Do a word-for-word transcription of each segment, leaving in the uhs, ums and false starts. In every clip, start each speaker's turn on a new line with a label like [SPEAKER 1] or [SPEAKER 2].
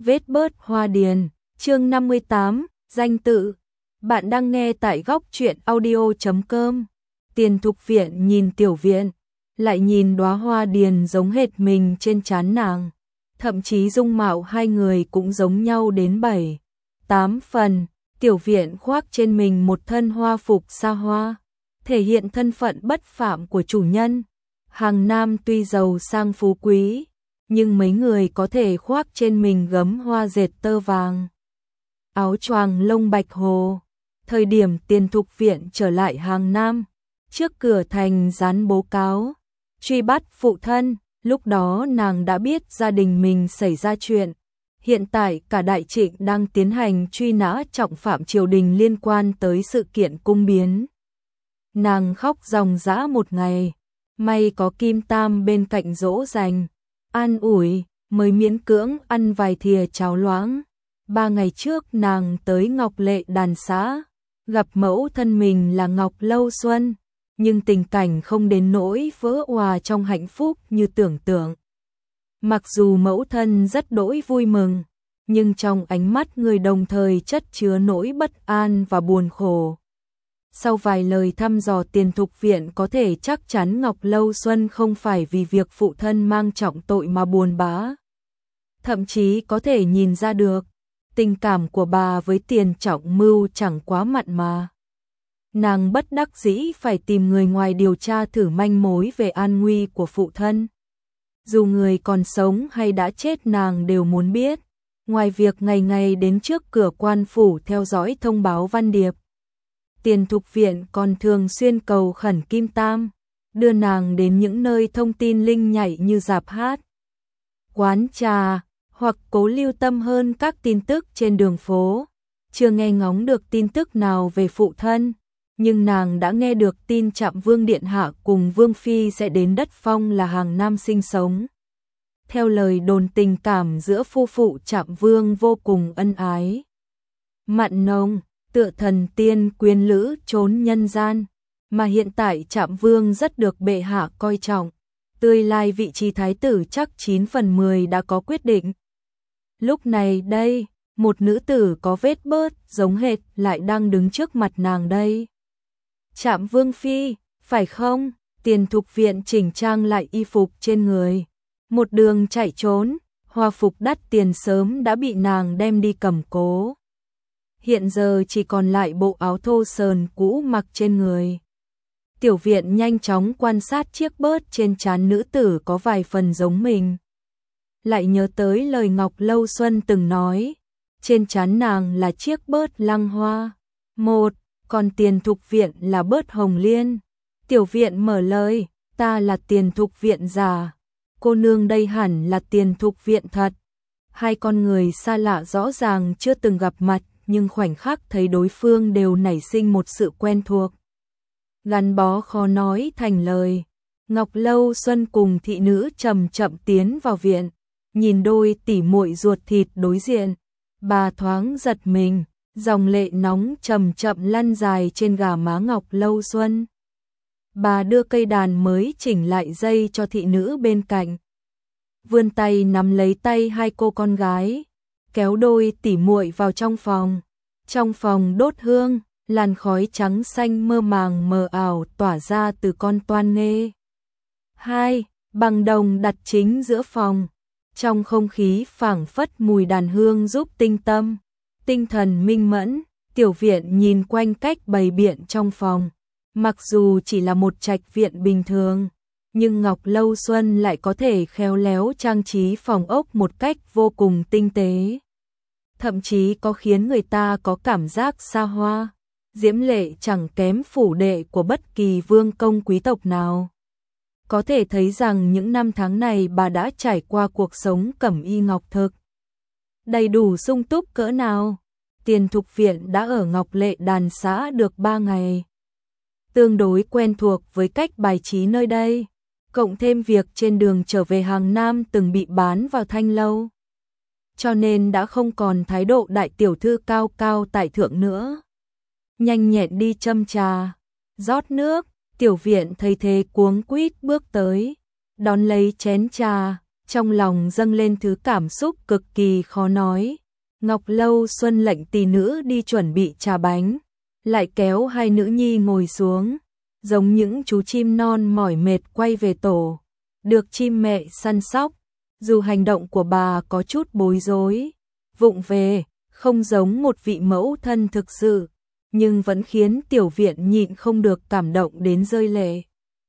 [SPEAKER 1] Vết bớt Hoa Điền, chương năm mươi tám, danh tự. Bạn đang nghe tại góc truyện audio chấm com. Tiền Thục Viện nhìn Tiểu Viện, lại nhìn đóa hoa điền giống hệt mình trên trán nàng. Thậm chí dung mạo hai người cũng giống nhau đến bảy, tám phần. Tiểu Viện khoác trên mình một thân hoa phục xa hoa, thể hiện thân phận bất phạm của chủ nhân. Hàng Nam tuy giàu sang phú quý, nhưng mấy người có thể khoác trên mình gấm hoa dệt tơ vàng, áo choàng lông bạch hồ. Thời điểm Tiền Thục Viện trở lại Hàng Nam, trước cửa thành dán bố cáo truy bắt phụ thân. Lúc đó nàng đã biết gia đình mình xảy ra chuyện. Hiện tại cả Đại Trịnh đang tiến hành truy nã trọng phạm triều đình liên quan tới sự kiện cung biến. Nàng khóc ròng rã một ngày, may có Kim Tam bên cạnh dỗ dành, an ủi, mới miễn cưỡng ăn vài thìa cháo loãng. Ba ngày trước nàng tới Ngọc Lệ Đàn xã, gặp mẫu thân mình là Ngọc Lâu Xuân, nhưng tình cảnh không đến nỗi vỡ òa trong hạnh phúc như tưởng tượng. Mặc dù mẫu thân rất đỗi vui mừng, nhưng trong ánh mắt người đồng thời chất chứa nỗi bất an và buồn khổ. Sau vài lời thăm dò, Tiền Thục Viện có thể chắc chắn Ngọc Lâu Xuân không phải vì việc phụ thân mang trọng tội mà buồn bã. Thậm chí có thể nhìn ra được, tình cảm của bà với Tiền Trọng Mưu chẳng quá mặn mà. Nàng bất đắc dĩ phải tìm người ngoài điều tra thử manh mối về an nguy của phụ thân. Dù người còn sống hay đã chết nàng đều muốn biết, ngoài việc ngày ngày đến trước cửa quan phủ theo dõi thông báo văn điệp. Tiền Thục Viện còn thường xuyên cầu khẩn Kim Tam, đưa nàng đến những nơi thông tin linh nhạy như rạp hát, quán trà, hoặc cố lưu tâm hơn các tin tức trên đường phố. Chưa nghe ngóng được tin tức nào về phụ thân, nhưng nàng đã nghe được tin Trạm Vương Điện Hạ cùng Vương Phi sẽ đến đất Phong là Hàng Nam sinh sống. Theo lời đồn, tình cảm giữa phu phụ Trạm Vương vô cùng ân ái, mặn nồng, tựa thần tiên quyến lữ trốn nhân gian, mà hiện tại Trạm Vương rất được bệ hạ coi trọng. Tương lai vị trí thái tử chắc chín phần mười đã có quyết định. Lúc này đây, một nữ tử có vết bớt giống hệt lại đang đứng trước mặt nàng đây. Trạm Vương Phi, phải không? Tiền Thục Viện chỉnh trang lại y phục trên người, một đường chạy trốn, hoa phục đắt tiền sớm đã bị nàng đem đi cầm cố. Hiện giờ chỉ còn lại bộ áo thô sờn cũ mặc trên người. Tiểu Viện nhanh chóng quan sát chiếc bớt trên trán nữ tử có vài phần giống mình. Lại nhớ tới lời Ngọc Lâu Xuân từng nói, trên trán nàng là chiếc bớt lăng hoa một, còn Tiền Thục Viện là bớt hồng liên. Tiểu Viện mở lời, ta là Tiền Thục Viện giả, cô nương đây hẳn là Tiền Thục Viện thật. Hai con người xa lạ rõ ràng chưa từng gặp mặt, nhưng khoảnh khắc thấy đối phương đều nảy sinh một sự quen thuộc, gắn bó khó nói thành lời. Ngọc Lâu Xuân cùng thị nữ chậm chậm tiến vào viện, nhìn đôi tỉ muội ruột thịt đối diện, bà thoáng giật mình, dòng lệ nóng chậm chậm lăn dài trên gò má Ngọc Lâu Xuân. Bà đưa cây đàn mới chỉnh lại dây cho thị nữ bên cạnh, vươn tay nắm lấy tay hai cô con gái, kéo đôi tỉ muội vào trong phòng. Trong phòng đốt hương, làn khói trắng xanh mơ màng mờ ảo tỏa ra từ con toan nghê. Hai, bằng đồng đặt chính giữa phòng. Trong không khí phảng phất mùi đàn hương giúp tinh tâm, tinh thần minh mẫn. Tiểu Viện nhìn quanh cách bày biện trong phòng. Mặc dù chỉ là một trạch viện bình thường, nhưng Ngọc Lâu Xuân lại có thể khéo léo trang trí phòng ốc một cách vô cùng tinh tế. Thậm chí có khiến người ta có cảm giác xa hoa, diễm lệ chẳng kém phủ đệ của bất kỳ vương công quý tộc nào. Có thể thấy rằng những năm tháng này bà đã trải qua cuộc sống cẩm y ngọc thực, đầy đủ sung túc cỡ nào. Tiền Thục Viện đã ở Ngọc Lệ Đàn xã được ba ngày, tương đối quen thuộc với cách bài trí nơi đây, cộng thêm việc trên đường trở về Hàng Nam từng bị bán vào thanh lâu, cho nên đã không còn thái độ đại tiểu thư cao cao tại thượng nữa. Nhanh nhẹn đi châm trà, rót nước. Tiểu Viện thấy thế cuống quýt bước tới, đón lấy chén trà, trong lòng dâng lên thứ cảm xúc cực kỳ khó nói. Ngọc Lâu Xuân lệnh tỷ nữ đi chuẩn bị trà bánh, lại kéo hai nữ nhi ngồi xuống, giống những chú chim non mỏi mệt quay về tổ, được chim mẹ săn sóc. Dù hành động của bà có chút bối rối, vụng về, không giống một vị mẫu thân thực sự, nhưng vẫn khiến Tiểu Viện nhịn không được cảm động đến rơi lệ.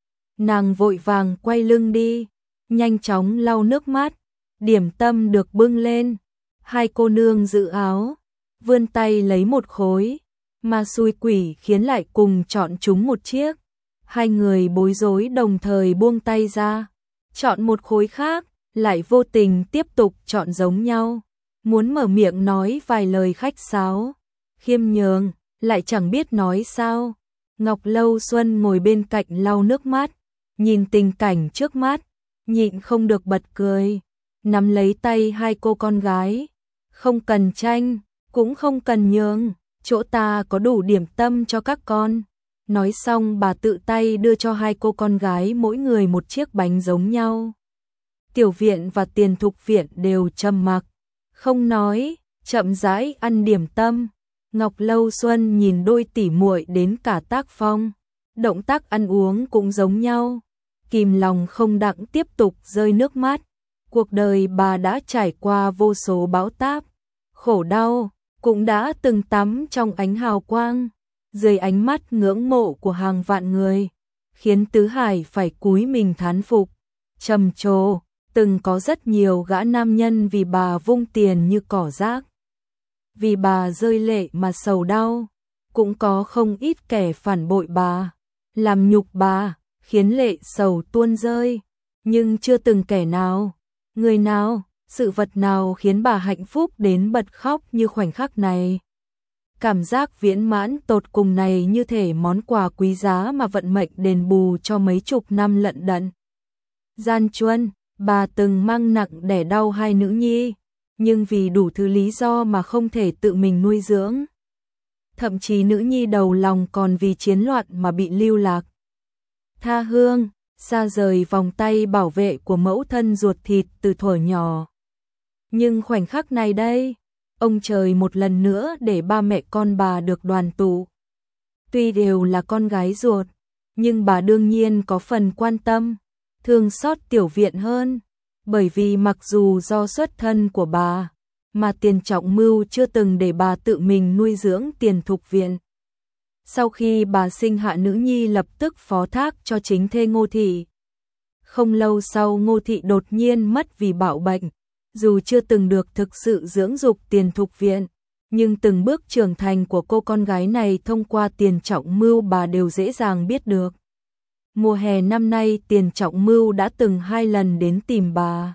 [SPEAKER 1] Nàng vội vàng quay lưng đi, nhanh chóng lau nước mắt, điểm tâm được bưng lên. Hai cô nương giữ áo, vươn tay lấy một khối, mà xui quỷ khiến lại cùng chọn chúng một chiếc. Hai người bối rối đồng thời buông tay ra, chọn một khối khác, lại vô tình tiếp tục chọn giống nhau. Muốn mở miệng nói vài lời khách sáo, khiêm nhường, lại chẳng biết nói sao. Ngọc Lâu Xuân ngồi bên cạnh lau nước mắt, nhìn tình cảnh trước mắt, nhịn không được bật cười, nắm lấy tay hai cô con gái. Không cần tranh, cũng không cần nhường, chỗ ta có đủ điểm tâm cho các con. Nói xong bà tự tay đưa cho hai cô con gái mỗi người một chiếc bánh giống nhau. Tiểu Viện và Tiền Thục Viện đều trầm mặc, không nói, chậm rãi ăn điểm tâm. Ngọc Lâu Xuân nhìn đôi tỷ muội đến cả tác phong, động tác ăn uống cũng giống nhau, kìm lòng không đặng tiếp tục rơi nước mắt. Cuộc đời bà đã trải qua vô số bão táp, khổ đau, cũng đã từng tắm trong ánh hào quang, dưới ánh mắt ngưỡng mộ của hàng vạn người, khiến Tứ Hải phải cúi mình thán phục, trầm trồ. Từng có rất nhiều gã nam nhân vì bà vung tiền như cỏ rác, vì bà rơi lệ mà sầu đau, cũng có không ít kẻ phản bội bà, làm nhục bà, khiến lệ sầu tuôn rơi, nhưng chưa từng kẻ nào, người nào, sự vật nào khiến bà hạnh phúc đến bật khóc như khoảnh khắc này. Cảm giác viễn mãn tột cùng này như thể món quà quý giá mà vận mệnh đền bù cho mấy chục năm lận đận. Gian truân, bà từng mang nặng đẻ đau hai nữ nhi, nhưng vì đủ thứ lý do mà không thể tự mình nuôi dưỡng. Thậm chí nữ nhi đầu lòng còn vì chiến loạn mà bị lưu lạc. Tha hương, xa rời vòng tay bảo vệ của mẫu thân ruột thịt từ thuở nhỏ. Nhưng khoảnh khắc này đây, ông trời một lần nữa để ba mẹ con bà được đoàn tụ. Tuy đều là con gái ruột, nhưng bà đương nhiên có phần quan tâm, thương xót Tiểu Viện hơn, bởi vì mặc dù do xuất thân của bà, mà Tiền Trọng Mưu chưa từng để bà tự mình nuôi dưỡng Tiền Thục Viện. Sau khi bà sinh hạ nữ nhi lập tức phó thác cho chính thê Ngô Thị. Không lâu sau Ngô Thị đột nhiên mất vì bạo bệnh, dù chưa từng được thực sự dưỡng dục Tiền Thục Viện, nhưng từng bước trưởng thành của cô con gái này thông qua Tiền Trọng Mưu bà đều dễ dàng biết được. Mùa hè năm nay Tiền Trọng Mưu đã từng hai lần đến tìm bà,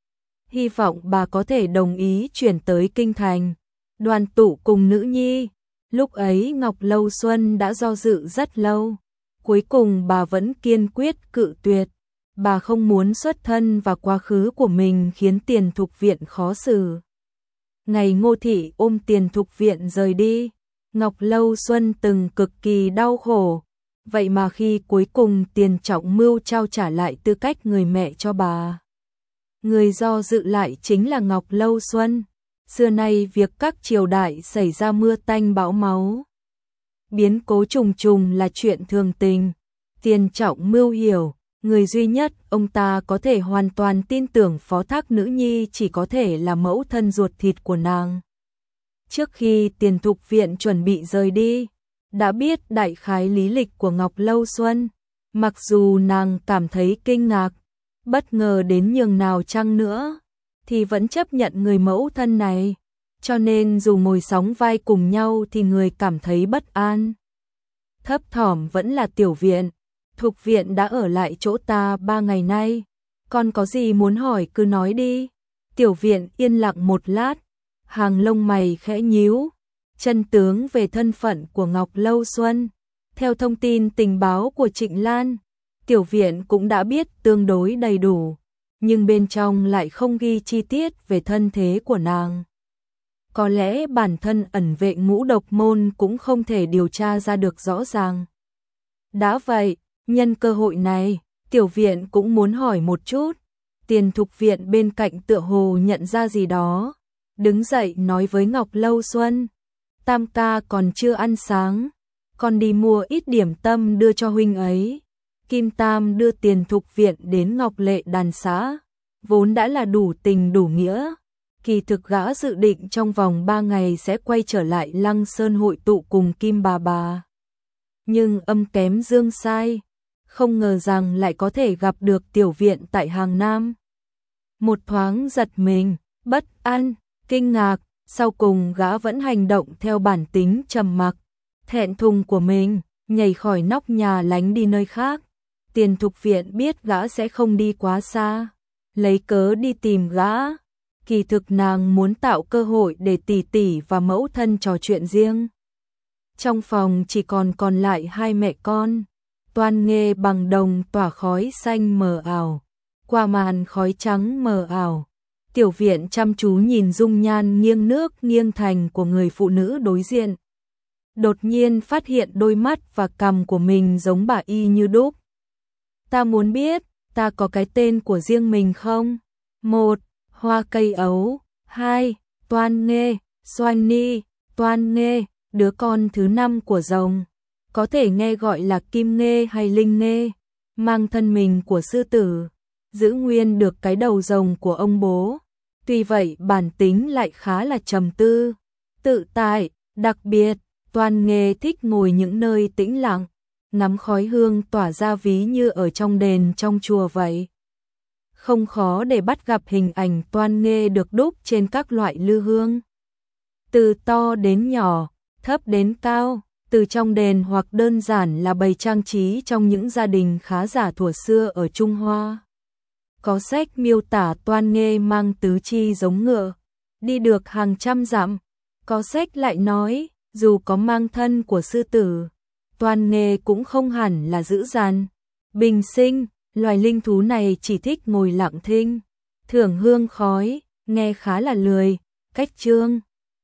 [SPEAKER 1] hy vọng bà có thể đồng ý chuyển tới Kinh Thành, đoàn tụ cùng nữ nhi. Lúc ấy Ngọc Lâu Xuân đã do dự rất lâu, cuối cùng bà vẫn kiên quyết cự tuyệt. Bà không muốn xuất thân và quá khứ của mình khiến Tiền Thục Viện khó xử. Ngày Ngô Thị ôm Tiền Thục Viện rời đi, Ngọc Lâu Xuân từng cực kỳ đau khổ. Vậy mà khi cuối cùng Tiền Trọng Mưu trao trả lại tư cách người mẹ cho bà, người do dự lại chính là Ngọc Lâu Xuân. Xưa nay việc các triều đại xảy ra mưa tanh bão máu, biến cố trùng trùng là chuyện thường tình. Tiền Trọng Mưu hiểu, người duy nhất ông ta có thể hoàn toàn tin tưởng phó thác nữ nhi chỉ có thể là mẫu thân ruột thịt của nàng. Trước khi Tiền Thục Viện chuẩn bị rời đi, đã biết đại khái lý lịch của Ngọc Lâu Xuân, mặc dù nàng cảm thấy kinh ngạc, bất ngờ đến nhường nào chăng nữa, thì vẫn chấp nhận người mẫu thân này, cho nên dù ngồi sóng vai cùng nhau thì người cảm thấy bất an. Thấp thỏm vẫn là Tiểu Viện, Thục Viện đã ở lại chỗ ta ba ngày nay, con có gì muốn hỏi cứ nói đi. Tiểu Viện yên lặng một lát, hàng lông mày khẽ nhíu. Chân tướng về thân phận của Ngọc Lâu Xuân, theo thông tin tình báo của Trịnh Lan, Tiểu Viện cũng đã biết tương đối đầy đủ, nhưng bên trong lại không ghi chi tiết về thân thế của nàng. Có lẽ bản thân ẩn vệ Ngũ Độc Môn cũng không thể điều tra ra được rõ ràng. Đã vậy, nhân cơ hội này, Tiểu Viện cũng muốn hỏi một chút, Tiền Thục Viện bên cạnh tựa hồ nhận ra gì đó, đứng dậy nói với Ngọc Lâu Xuân, Tam ca còn chưa ăn sáng, con đi mua ít điểm tâm đưa cho huynh ấy. Kim Tam đưa Tiền Thục Viện đến Ngọc Lệ đàn xã, vốn đã là đủ tình đủ nghĩa. Kỳ thực gã dự định trong vòng ba ngày sẽ quay trở lại Lăng Sơn hội tụ cùng Kim bà bà. Nhưng âm kém dương sai, không ngờ rằng lại có thể gặp được Tiểu Viện tại Hàng Nam. Một thoáng giật mình, bất an, kinh ngạc, sau cùng gã vẫn hành động theo bản tính trầm mặc, thẹn thùng của mình, nhảy khỏi nóc nhà lánh đi nơi khác. Tiền Thục Viện biết gã sẽ không đi quá xa, lấy cớ đi tìm gã. Kỳ thực nàng muốn tạo cơ hội để tỷ tỷ và mẫu thân trò chuyện riêng. Trong phòng chỉ còn còn lại hai mẹ con, toan nghê bằng đồng tỏa khói xanh mờ ảo, qua màn khói trắng mờ ảo. Tiểu Viện chăm chú nhìn dung nhan nghiêng nước nghiêng thành của người phụ nữ đối diện. Đột nhiên phát hiện đôi mắt và cằm của mình giống bà y như đúc. Ta muốn biết, ta có cái tên của riêng mình không? Một, Hoa cây ấu. Hai, Toan nghê, Xoan ni, Toan nghê, đứa con thứ năm của rồng. Có thể nghe gọi là Kim nghê hay Linh nghê, mang thân mình của sư tử, giữ nguyên được cái đầu rồng của ông bố. Tuy vậy bản tính lại khá là trầm tư, tự tại, đặc biệt. Toan nghê thích ngồi những nơi tĩnh lặng, ngắm khói hương tỏa ra ví như ở trong đền trong chùa vậy. Không khó để bắt gặp hình ảnh Toan nghê được đúc trên các loại lư hương. Từ to đến nhỏ, thấp đến cao, từ trong đền hoặc đơn giản là bày trang trí trong những gia đình khá giả thuở xưa ở Trung Hoa. Có sách miêu tả Toan nghê mang tứ chi giống ngựa, đi được hàng trăm dặm. Có sách lại nói, dù có mang thân của sư tử, Toan nghê cũng không hẳn là dữ dằn, bình sinh. Loài linh thú này chỉ thích ngồi lặng thinh, thưởng hương khói, nghe khá là lười, cách chương.